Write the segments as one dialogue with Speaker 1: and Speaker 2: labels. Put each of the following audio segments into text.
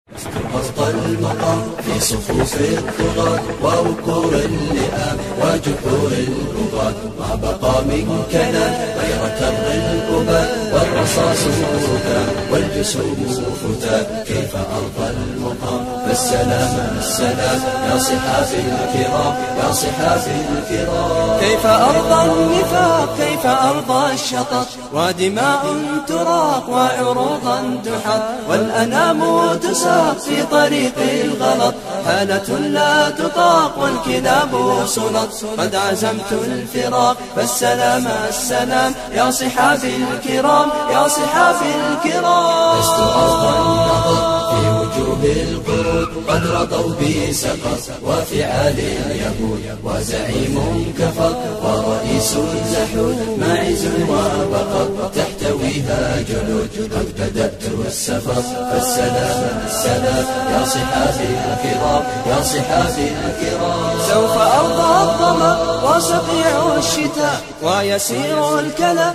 Speaker 1: وسط المقام في صفوف الطغاة ووكور اللئام وجحور البغاة ما بقى من كلام غير كر الأباء والرصاص ركام والجسوم فتات. كيف أرضى المقام فالسلام السلام يا صحافي الكرام يا صحافي الكرام.
Speaker 2: كيف أرضى النفاق كيف أرضى الشطط ودماء تراق وعروضا تحط والأنام تساق في طريق الغلط حالة لا تطاق والكلاب سلط. قد عزمت الفراق فالسلام السلام يا صحافي الكرام يا صحافي الكرام.
Speaker 1: لست أرضى النظر في وجوه القرود قد رضوا بي سقط وفعال اليهود وزعيم كفر ورئيس زحود معز وبقر تحتويها جلود. قد بدأت السفر فالسلام السلام يا صحافي الكرام يا صحافي الكرام.
Speaker 2: سوف أرضى الظما وصقيع الشتاء ويسير الكلى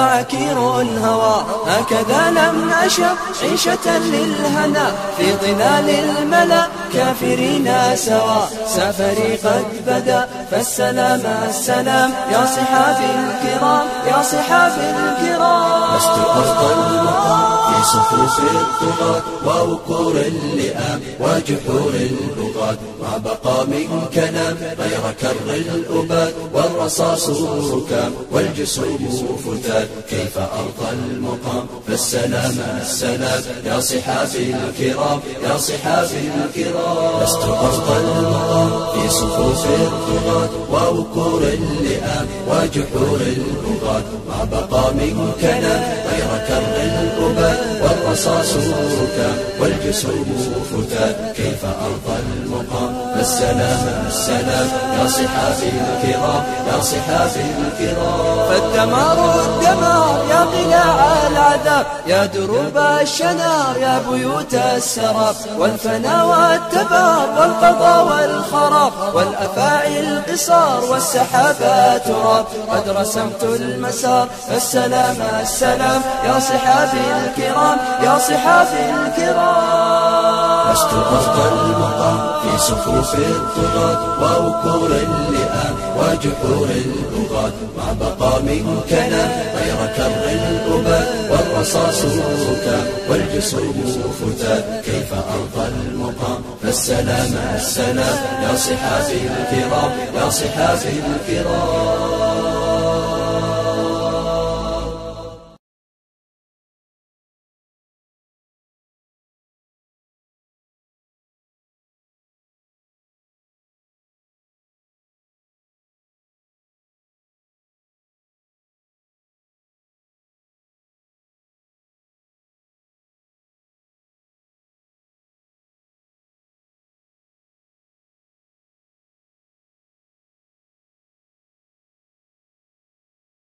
Speaker 2: وعكير الهوى هكذا لم أشق عيشة للهنا في ظلال الملا كافرين سوا سفري قد بدا فالسلام السلام يا صحافي الكرام يا صحافي الكرام.
Speaker 1: لست أرضى المقام في صفوف الطغاة ووكور اللئام وجحور البغاة ما بقى من كلام غير كر الأباد والرصاص ركام والجسوم فتات. كيف أرضى المقام فالسلام السلام يا صحافي الكرام يا صحافي الكرام. لست أرضى المقام في صفوف الطغاة ووكور اللئام وجحور البغاة ما بقى من كلام غير كر الأباد والرصاص ركام والجسوم فتات. كيف أرضى المقام فالسلام السلام يا صحافي الكرام يا صحافي الكرام.
Speaker 2: فالدمار الدمار يا قلاع العذاب يا دروب الشنار يا بيوت السراب والفنا والتبار والقضاء والخراب والأفاعي القصار والسحابات تراب. قد رسمت المسار فالسلام السلام يا صحافي الكرام يا صحافي الكرام.
Speaker 1: لست أرضى المقام في صفوف الطغاة ووكور اللئام وجحور البغاة ما بقى من كلام غير كر الأباد والرصاص ركام والجسوم فتات. كيف أرضى المقام فالسلام السلام يا صحافي الكرام يا صحافي الكرام.